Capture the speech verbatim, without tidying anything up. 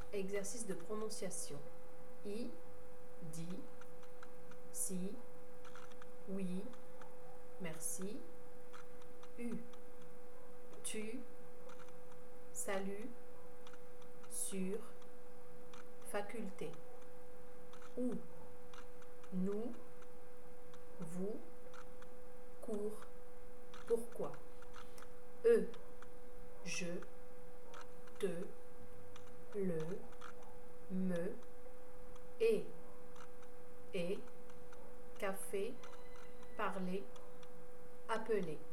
Exercice de prononciation. I, dit, si, oui, merci. U, tu, salut, sur, faculté. Ou, nous, vous, cours, pourquoi. E, je, te, le, me, et, et, café, parler, appeler.